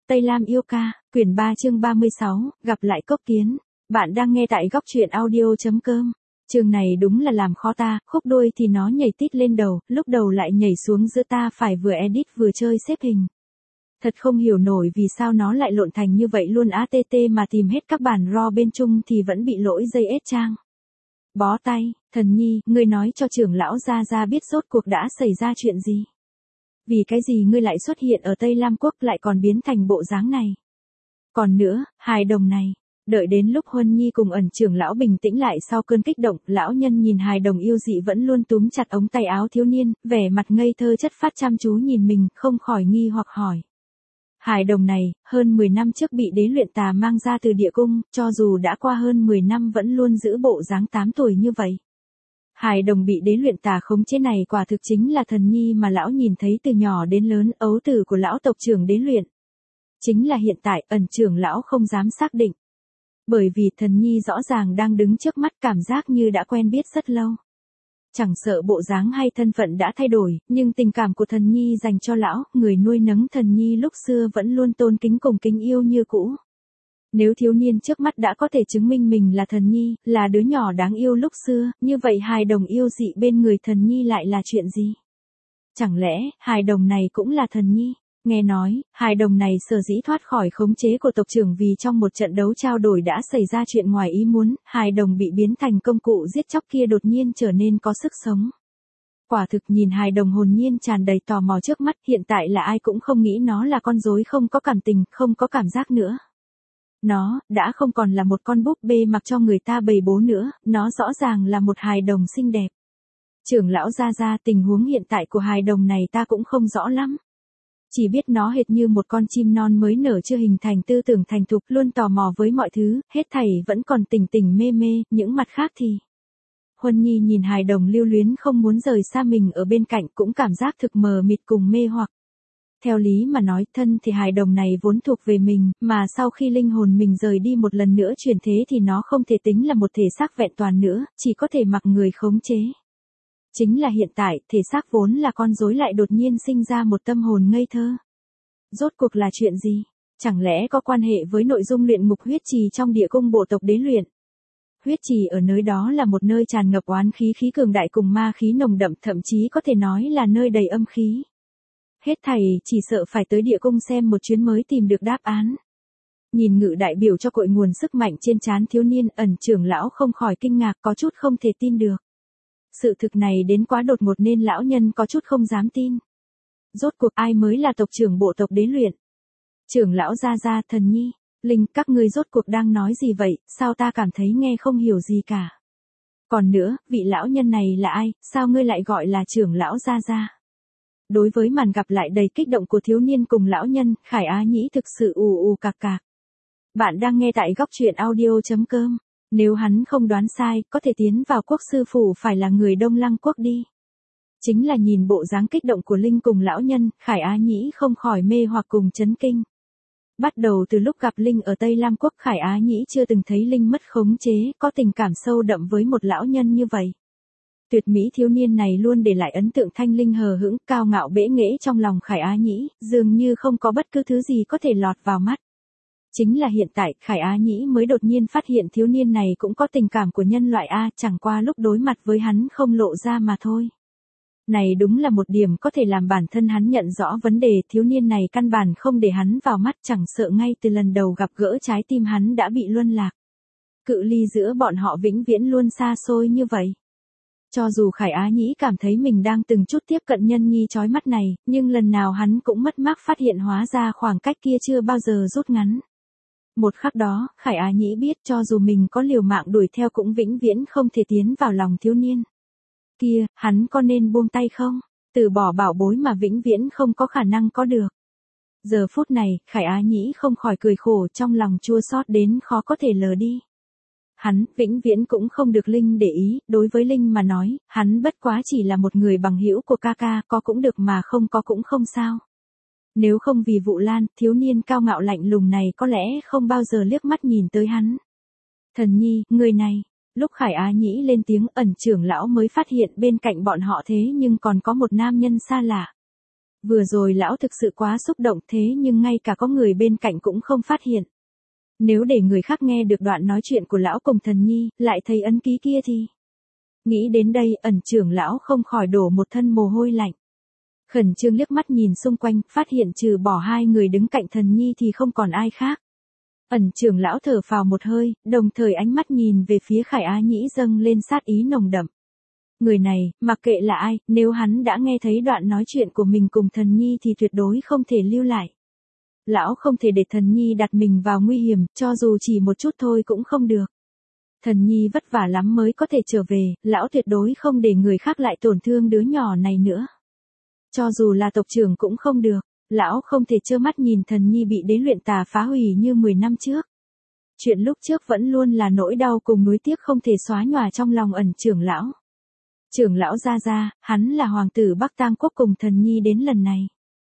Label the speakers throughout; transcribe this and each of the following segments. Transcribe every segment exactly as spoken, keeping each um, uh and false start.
Speaker 1: Tây Lam yêu ca, quyển ba chương ba mươi sáu, gặp lại Cốc Kiến. Bạn đang nghe tại góc truyện audio.com. Chương này đúng là làm khó ta, khúc đôi thì nó nhảy tít lên đầu, lúc đầu lại nhảy xuống giữa ta phải vừa edit vừa chơi xếp hình. Thật không hiểu nổi vì sao nó lại lộn thành như vậy luôn á tê tê mà tìm hết các bản raw bên chung thì vẫn bị lỗi dây ết trang. Bó tay, Thần Nhi, ngươi nói cho trưởng lão Gia Gia biết rốt cuộc đã xảy ra chuyện gì. Vì cái gì ngươi lại xuất hiện ở Tây Lam Quốc lại còn biến thành bộ dáng này. Còn nữa, hài đồng này, đợi đến lúc Huân Nhi cùng ẩn trưởng lão bình tĩnh lại sau cơn kích động, lão nhân nhìn hài đồng yêu dị vẫn luôn túm chặt ống tay áo thiếu niên, vẻ mặt ngây thơ chất phát chăm chú nhìn mình, không khỏi nghi hoặc hỏi. Hài đồng này, hơn mười năm trước bị đế luyện tà mang ra từ địa cung, cho dù đã qua hơn mười năm vẫn luôn giữ bộ dáng tám tuổi như vậy. Hài đồng bị đế luyện tà khống chế này quả thực chính là Thần Nhi mà lão nhìn thấy từ nhỏ đến lớn, ấu tử của lão tộc trưởng đế luyện. Chính là hiện tại, ẩn trưởng lão không dám xác định. Bởi vì Thần Nhi rõ ràng đang đứng trước mắt, cảm giác như đã quen biết rất lâu. Chẳng sợ bộ dáng hay thân phận đã thay đổi, nhưng tình cảm của Thần Nhi dành cho lão, người nuôi nấng Thần Nhi lúc xưa vẫn luôn tôn kính cùng kính yêu như cũ. Nếu thiếu niên trước mắt đã có thể chứng minh mình là Thần Nhi, là đứa nhỏ đáng yêu lúc xưa, như vậy hài đồng yêu dị bên người Thần Nhi lại là chuyện gì? Chẳng lẽ, hài đồng này cũng là Thần Nhi? Nghe nói, hài đồng này sở dĩ thoát khỏi khống chế của tộc trưởng vì trong một trận đấu trao đổi đã xảy ra chuyện ngoài ý muốn, hài đồng bị biến thành công cụ giết chóc kia đột nhiên trở nên có sức sống. Quả thực nhìn hài đồng hồn nhiên tràn đầy tò mò trước mắt, hiện tại là ai cũng không nghĩ nó là con rối không có cảm tình, không có cảm giác nữa. Nó, đã không còn là một con búp bê mặc cho người ta bày bố nữa, nó rõ ràng là một hài đồng xinh đẹp. Trưởng lão Gia Gia, tình huống hiện tại của hài đồng này ta cũng không rõ lắm. Chỉ biết nó hệt như một con chim non mới nở chưa hình thành tư tưởng thành thục, luôn tò mò với mọi thứ, hết thảy vẫn còn tỉnh tỉnh mê mê, những mặt khác thì. Huân Nhi nhìn hài đồng lưu luyến không muốn rời xa mình ở bên cạnh cũng cảm giác thực mờ mịt cùng mê hoặc. Theo lý mà nói, thân thì hài đồng này vốn thuộc về mình, mà sau khi linh hồn mình rời đi một lần nữa chuyển thế thì nó không thể tính là một thể xác vẹn toàn nữa, chỉ có thể mặc người khống chế. Chính là hiện tại, thể xác vốn là con rối lại đột nhiên sinh ra một tâm hồn ngây thơ. Rốt cuộc là chuyện gì? Chẳng lẽ có quan hệ với nội dung luyện ngục huyết trì trong địa cung bộ tộc đế luyện? Huyết trì ở nơi đó là một nơi tràn ngập oán khí khí cường đại cùng ma khí nồng đậm, thậm chí có thể nói là nơi đầy âm khí. Hết thảy chỉ sợ phải tới địa cung xem một chuyến mới tìm được đáp án. Nhìn ngự đại biểu cho cội nguồn sức mạnh trên trán thiếu niên, ẩn trưởng lão không khỏi kinh ngạc, có chút không thể tin được. Sự thực này đến quá đột ngột nên lão nhân có chút không dám tin. Rốt cuộc ai mới là tộc trưởng bộ tộc đế luyện? Trưởng lão Gia Gia, Thần Nhi, Linh, các ngươi rốt cuộc đang nói gì vậy, sao ta cảm thấy nghe không hiểu gì cả. Còn nữa, vị lão nhân này là ai, sao ngươi lại gọi là trưởng lão Gia Gia? Đối với màn gặp lại đầy kích động của thiếu niên cùng lão nhân, Khải Á Nhĩ thực sự ù ù cạc cạc. Bạn đang nghe tại góc truyện audio.com. Nếu hắn không đoán sai, có thể tiến vào quốc sư phủ phải là người Đông Lăng quốc đi. Chính là nhìn bộ dáng kích động của Linh cùng lão nhân, Khải Á Nhĩ không khỏi mê hoặc cùng chấn kinh. Bắt đầu từ lúc gặp Linh ở Tây Lam quốc, Khải Á Nhĩ chưa từng thấy Linh mất khống chế, có tình cảm sâu đậm với một lão nhân như vậy. Tuyệt mỹ thiếu niên này luôn để lại ấn tượng thanh linh hờ hững, cao ngạo bẽ nghễ trong lòng Khải Á Nhĩ, dường như không có bất cứ thứ gì có thể lọt vào mắt. Chính là hiện tại, Khải Á Nhĩ mới đột nhiên phát hiện thiếu niên này cũng có tình cảm của nhân loại A, chẳng qua lúc đối mặt với hắn không lộ ra mà thôi. Này đúng là một điểm có thể làm bản thân hắn nhận rõ vấn đề, thiếu niên này căn bản không để hắn vào mắt, chẳng sợ ngay từ lần đầu gặp gỡ trái tim hắn đã bị luân lạc. Cự ly giữa bọn họ vĩnh viễn luôn xa xôi như vậy. Cho dù Khải Á Nhĩ cảm thấy mình đang từng chút tiếp cận nhân nhi chói mắt này, nhưng lần nào hắn cũng mất mát phát hiện hóa ra khoảng cách kia chưa bao giờ rút ngắn. Một khắc đó, Khải Á Nhĩ biết cho dù mình có liều mạng đuổi theo cũng vĩnh viễn không thể tiến vào lòng thiếu niên. Kia, hắn có nên buông tay không? Từ bỏ bảo bối mà vĩnh viễn không có khả năng có được. Giờ phút này, Khải Á Nhĩ không khỏi cười khổ, trong lòng chua xót đến khó có thể lờ đi. Hắn, vĩnh viễn cũng không được Linh để ý, đối với Linh mà nói, hắn bất quá chỉ là một người bằng hữu của ca ca, có cũng được mà không có cũng không sao. Nếu không vì Vụ Lan, thiếu niên cao ngạo lạnh lùng này có lẽ không bao giờ liếc mắt nhìn tới hắn. Thần Nhi, người này, lúc Khải Á Nhĩ lên tiếng, ẩn trưởng lão mới phát hiện bên cạnh bọn họ thế nhưng còn có một nam nhân xa lạ. Vừa rồi lão thực sự quá xúc động thế nhưng ngay cả có người bên cạnh cũng không phát hiện. Nếu để người khác nghe được đoạn nói chuyện của lão cùng thần nhi, lại thấy ấn ký kia thì... Nghĩ đến đây, ẩn trưởng lão không khỏi đổ một thân mồ hôi lạnh. Khẩn trương liếc mắt nhìn xung quanh, phát hiện trừ bỏ hai người đứng cạnh thần nhi thì không còn ai khác. Ẩn trưởng lão thở phào một hơi, đồng thời ánh mắt nhìn về phía Khải Á Nhĩ dâng lên sát ý nồng đậm. Người này, mặc kệ là ai, nếu hắn đã nghe thấy đoạn nói chuyện của mình cùng thần nhi thì tuyệt đối không thể lưu lại. Lão không thể để thần nhi đặt mình vào nguy hiểm, cho dù chỉ một chút thôi cũng không được. Thần nhi vất vả lắm mới có thể trở về, lão tuyệt đối không để người khác lại tổn thương đứa nhỏ này nữa. Cho dù là tộc trưởng cũng không được, lão không thể trơ mắt nhìn thần nhi bị đế luyện tà phá hủy như mười năm trước. Chuyện lúc trước vẫn luôn là nỗi đau cùng nuối tiếc không thể xóa nhòa trong lòng ẩn trưởng lão. Trưởng lão Gia Gia, hắn là hoàng tử Bắc Tang Quốc cùng thần nhi đến lần này.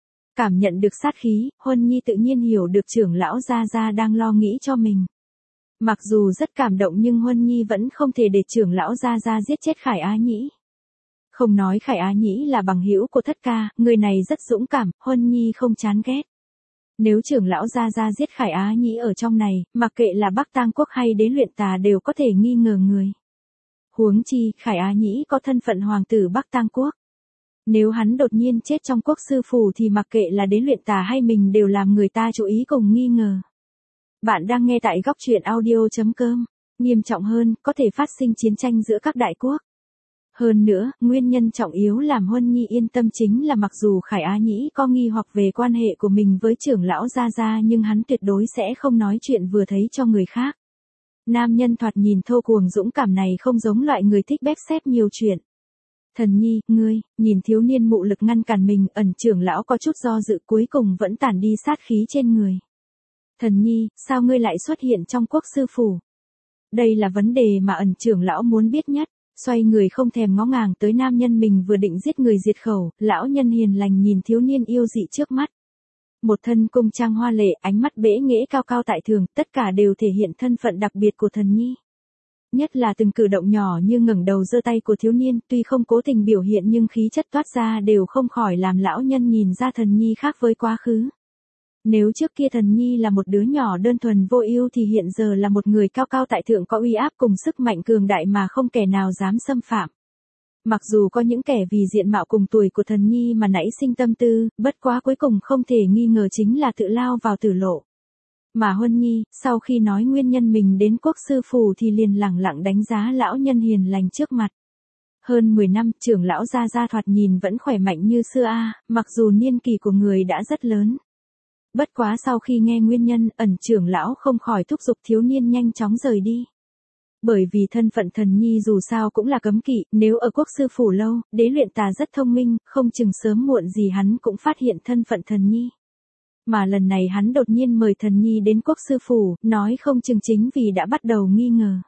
Speaker 1: Cảm nhận được sát khí, Huân Nhi tự nhiên hiểu được trưởng lão Gia Gia đang lo nghĩ cho mình. Mặc dù rất cảm động nhưng Huân Nhi vẫn không thể để trưởng lão Gia Gia giết chết Khải Á Nhĩ. Không nói Khải Á Nhĩ là bằng hữu của Thất Ca, người này rất dũng cảm, Huân Nhi không chán ghét. Nếu trưởng lão Gia Gia giết Khải Á Nhĩ ở trong này, mặc kệ là Bắc Tang Quốc hay đế luyện tà đều có thể nghi ngờ người. Huống chi, Khải Á Nhĩ có thân phận hoàng tử Bắc Tang Quốc. Nếu hắn đột nhiên chết trong quốc sư phủ thì mặc kệ là đế luyện tà hay mình đều làm người ta chú ý cùng nghi ngờ. Bạn đang nghe tại góc truyện audio chấm com. Nghiêm trọng hơn, có thể phát sinh chiến tranh giữa các đại quốc. Hơn nữa, nguyên nhân trọng yếu làm Huân Nhi yên tâm chính là mặc dù Khải Á Nhĩ có nghi hoặc về quan hệ của mình với trưởng lão Gia Gia nhưng hắn tuyệt đối sẽ không nói chuyện vừa thấy cho người khác. Nam nhân thoạt nhìn thô cuồng dũng cảm này không giống loại người thích bếp xếp nhiều chuyện. Thần nhi, ngươi, nhìn thiếu niên mụ lực ngăn cản mình, ẩn trưởng lão có chút do dự cuối cùng vẫn tản đi sát khí trên người. Thần nhi, sao ngươi lại xuất hiện trong quốc sư phủ? Đây là vấn đề mà ẩn trưởng lão muốn biết nhất, xoay người không thèm ngó ngàng tới nam nhân mình vừa định giết người diệt khẩu, lão nhân hiền lành nhìn thiếu niên yêu dị trước mắt. Một thân cung trang hoa lệ, ánh mắt bẽ nghễ cao cao tại thường, tất cả đều thể hiện thân phận đặc biệt của thần nhi. Nhất là từng cử động nhỏ như ngẩng đầu giơ tay của thiếu niên, tuy không cố tình biểu hiện nhưng khí chất toát ra đều không khỏi làm lão nhân nhìn ra thần nhi khác với quá khứ. Nếu trước kia thần nhi là một đứa nhỏ đơn thuần vô ưu thì hiện giờ là một người cao cao tại thượng có uy áp cùng sức mạnh cường đại mà không kẻ nào dám xâm phạm. Mặc dù có những kẻ vì diện mạo cùng tuổi của thần nhi mà nảy sinh tâm tư, bất quá cuối cùng không thể nghi ngờ chính là tự lao vào tử lộ. Mà Huân Nhi, sau khi nói nguyên nhân mình đến quốc sư phủ thì liền lẳng lặng đánh giá lão nhân hiền lành trước mặt. Hơn mười năm, trưởng lão Gia Gia thoạt nhìn vẫn khỏe mạnh như xưa a, mặc dù niên kỷ của người đã rất lớn. Bất quá sau khi nghe nguyên nhân, ẩn trưởng lão không khỏi thúc giục thiếu niên nhanh chóng rời đi. Bởi vì thân phận thần nhi dù sao cũng là cấm kỵ, nếu ở quốc sư phủ lâu, đế luyện tà rất thông minh, không chừng sớm muộn gì hắn cũng phát hiện thân phận thần nhi. Mà lần này hắn đột nhiên mời thần nhi đến quốc sư phủ, nói không chừng chính vì đã bắt đầu nghi ngờ.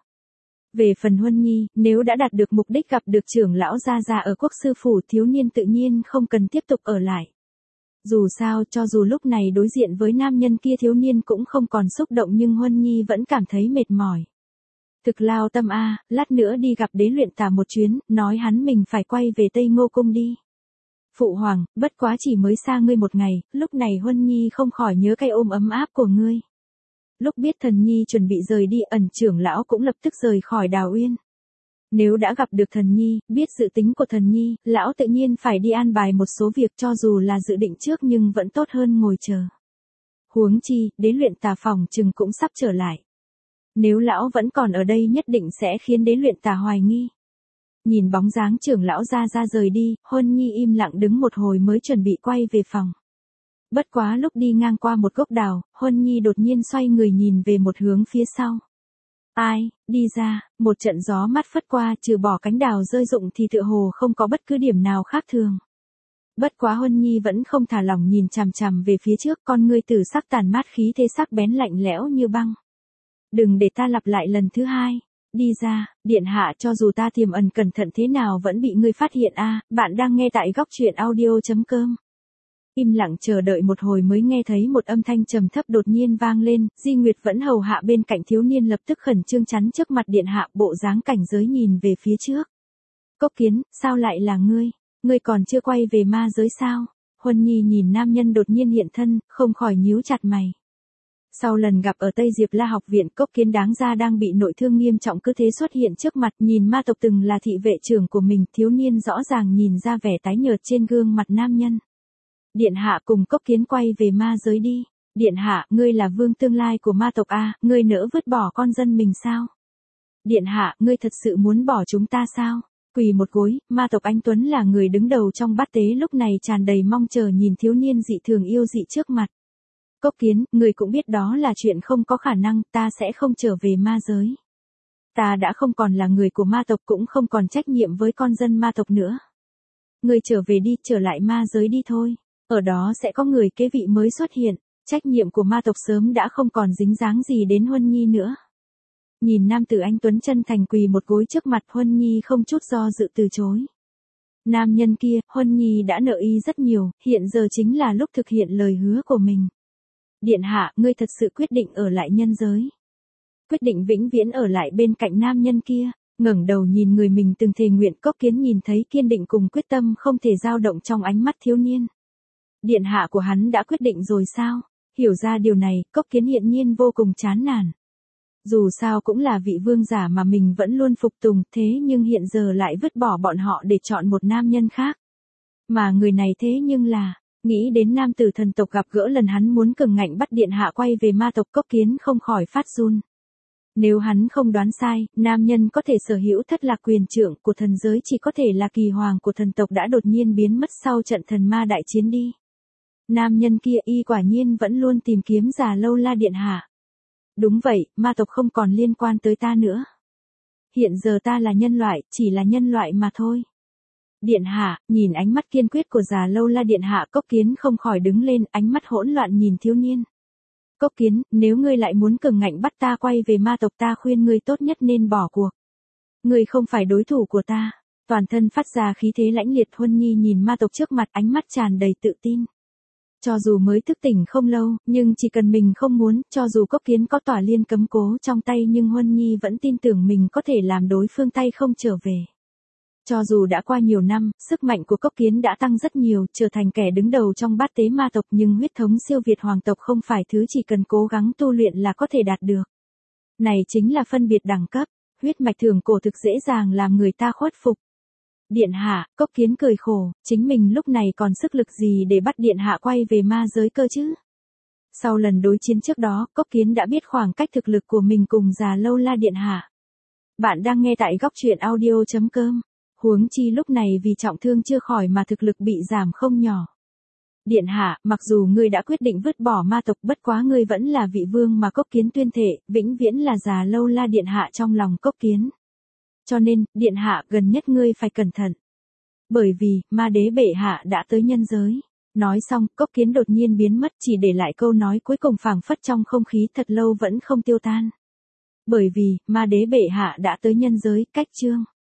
Speaker 1: Về phần Huân Nhi, nếu đã đạt được mục đích gặp được trưởng lão Gia Gia ở quốc sư phủ thiếu niên tự nhiên không cần tiếp tục ở lại. Dù sao cho dù lúc này đối diện với nam nhân kia thiếu niên cũng không còn xúc động nhưng Huân Nhi vẫn cảm thấy mệt mỏi. Thực lao tâm a, lát nữa đi gặp đế luyện tà một chuyến, nói hắn mình phải quay về Tây Ngô Cung đi. Phụ hoàng, bất quá chỉ mới xa ngươi một ngày, lúc này Huân Nhi không khỏi nhớ cái ôm ấm áp của ngươi. Lúc biết thần nhi chuẩn bị rời đi, ẩn trưởng lão cũng lập tức rời khỏi Đào Uyên. Nếu đã gặp được thần nhi, biết dự tính của thần nhi, lão tự nhiên phải đi an bài một số việc cho dù là dự định trước nhưng vẫn tốt hơn ngồi chờ. Huống chi, đế luyện tà phòng chừng cũng sắp trở lại. Nếu lão vẫn còn ở đây nhất định sẽ khiến đế luyện tà hoài nghi. Nhìn bóng dáng trưởng lão Gia Gia rời đi, Huân Nhi im lặng đứng một hồi mới chuẩn bị quay về phòng. Bất quá lúc đi ngang qua một gốc đào, Huân Nhi đột nhiên xoay người nhìn về một hướng phía sau. Ai, đi ra, một trận gió mát phất qua, trừ bỏ cánh đào rơi rụng thì tựa hồ không có bất cứ điểm nào khác thường. Bất quá Huân Nhi vẫn không thả lỏng nhìn chằm chằm về phía trước, con ngươi tử sắc tàn mát khí thế sắc bén lạnh lẽo như băng. Đừng để ta lặp lại lần thứ hai. Đi ra, điện hạ, cho dù ta tiềm ẩn cẩn thận thế nào vẫn bị ngươi phát hiện a. Bạn đang nghe tại góc truyện audio chấm com. Im lặng chờ đợi một hồi mới nghe thấy một âm thanh trầm thấp đột nhiên vang lên, Di Nguyệt vẫn hầu hạ bên cạnh thiếu niên lập tức khẩn trương chắn trước mặt điện hạ, bộ dáng cảnh giới nhìn về phía trước. Cốc Kiến, sao lại là ngươi? Ngươi còn chưa quay về ma giới sao? Huân Nhi nhìn nam nhân đột nhiên hiện thân, không khỏi nhíu chặt mày. Sau lần gặp ở Tây Diệp La học viện, Cốc Kiến đáng ra đang bị nội thương nghiêm trọng cứ thế xuất hiện trước mặt, nhìn ma tộc từng là thị vệ trưởng của mình, thiếu niên rõ ràng nhìn ra vẻ tái nhợt trên gương mặt nam nhân. Điện hạ cùng Cốc Kiến quay về ma giới đi. Điện hạ, ngươi là vương tương lai của ma tộc a, ngươi nỡ vứt bỏ con dân mình sao? Điện hạ, ngươi thật sự muốn bỏ chúng ta sao? Quỳ một gối, ma tộc anh Tuấn là người đứng đầu trong bát tế lúc này tràn đầy mong chờ nhìn thiếu niên dị thường yêu dị trước mặt. Cốc Kiến, người cũng biết đó là chuyện không có khả năng, ta sẽ không trở về ma giới. Ta đã không còn là người của ma tộc cũng không còn trách nhiệm với con dân ma tộc nữa. Người trở về đi, trở lại ma giới đi thôi. Ở đó sẽ có người kế vị mới xuất hiện, trách nhiệm của ma tộc sớm đã không còn dính dáng gì đến Huân Nhi nữa. Nhìn nam tử anh Tuấn chân thành quỳ một gối trước mặt, Huân Nhi không chút do dự từ chối. Nam nhân kia, Huân Nhi đã nợ y rất nhiều, hiện giờ chính là lúc thực hiện lời hứa của mình. Điện hạ, ngươi thật sự quyết định ở lại nhân giới. Quyết định vĩnh viễn ở lại bên cạnh nam nhân kia, ngẩng đầu nhìn người mình từng thề nguyện. Cốc Kiến nhìn thấy kiên định cùng quyết tâm không thể dao động trong ánh mắt thiếu niên. Điện hạ của hắn đã quyết định rồi sao? Hiểu ra điều này, Cốc Kiến hiện nhiên vô cùng chán nản. Dù sao cũng là vị vương giả mà mình vẫn luôn phục tùng, thế nhưng hiện giờ lại vứt bỏ bọn họ để chọn một nam nhân khác. Mà người này thế nhưng là, nghĩ đến nam tử thần tộc gặp gỡ lần hắn muốn cường ngạnh bắt điện hạ quay về ma tộc, Cốc Kiến không khỏi phát run. Nếu hắn không đoán sai, nam nhân có thể sở hữu thất lạc quyền trưởng của thần giới chỉ có thể là kỳ hoàng của thần tộc đã đột nhiên biến mất sau trận thần ma đại chiến đi. Nam nhân kia y quả nhiên vẫn luôn tìm kiếm Già Lâu La điện hạ. Đúng vậy, ma tộc không còn liên quan tới ta nữa. Hiện giờ ta là nhân loại, chỉ là nhân loại mà thôi. Điện hạ, nhìn ánh mắt kiên quyết của Già Lâu La điện hạ, Cốc Kiến không khỏi đứng lên, ánh mắt hỗn loạn nhìn thiếu niên. Cốc Kiến, nếu ngươi lại muốn cường ngạnh bắt ta quay về ma tộc, ta khuyên ngươi tốt nhất nên bỏ cuộc. Ngươi không phải đối thủ của ta. Toàn thân phát ra khí thế lãnh liệt, Huân Nhi nhìn ma tộc trước mặt, ánh mắt tràn đầy tự tin. Cho dù mới thức tỉnh không lâu, nhưng chỉ cần mình không muốn, cho dù Cốc Kiến có tỏa liên cấm cố trong tay nhưng Huân Nhi vẫn tin tưởng mình có thể làm đối phương tay không trở về. Cho dù đã qua nhiều năm, sức mạnh của Cốc Kiến đã tăng rất nhiều, trở thành kẻ đứng đầu trong bát tế ma tộc, nhưng huyết thống siêu việt hoàng tộc không phải thứ chỉ cần cố gắng tu luyện là có thể đạt được. Này chính là phân biệt đẳng cấp, huyết mạch thường cổ thực dễ dàng làm người ta khuất phục. Điện hạ, Cốc Kiến cười khổ, chính mình lúc này còn sức lực gì để bắt điện hạ quay về ma giới cơ chứ? Sau lần đối chiến trước đó, Cốc Kiến đã biết khoảng cách thực lực của mình cùng Già Lâu La điện hạ. Bạn đang nghe tại góc truyện audio chấm com. Huống chi lúc này vì trọng thương chưa khỏi mà thực lực bị giảm không nhỏ. Điện hạ, mặc dù ngươi đã quyết định vứt bỏ ma tộc, bất quá ngươi vẫn là vị vương mà Cốc Kiến tuyên thệ, vĩnh viễn là Già Lâu La điện hạ trong lòng Cốc Kiến. Cho nên, điện hạ, gần nhất ngươi phải cẩn thận. Bởi vì, ma đế bệ hạ đã tới nhân giới. Nói xong, Cốc Kiến đột nhiên biến mất, chỉ để lại câu nói cuối cùng phảng phất trong không khí thật lâu vẫn không tiêu tan. Bởi vì, ma đế bệ hạ đã tới nhân giới, cách chương.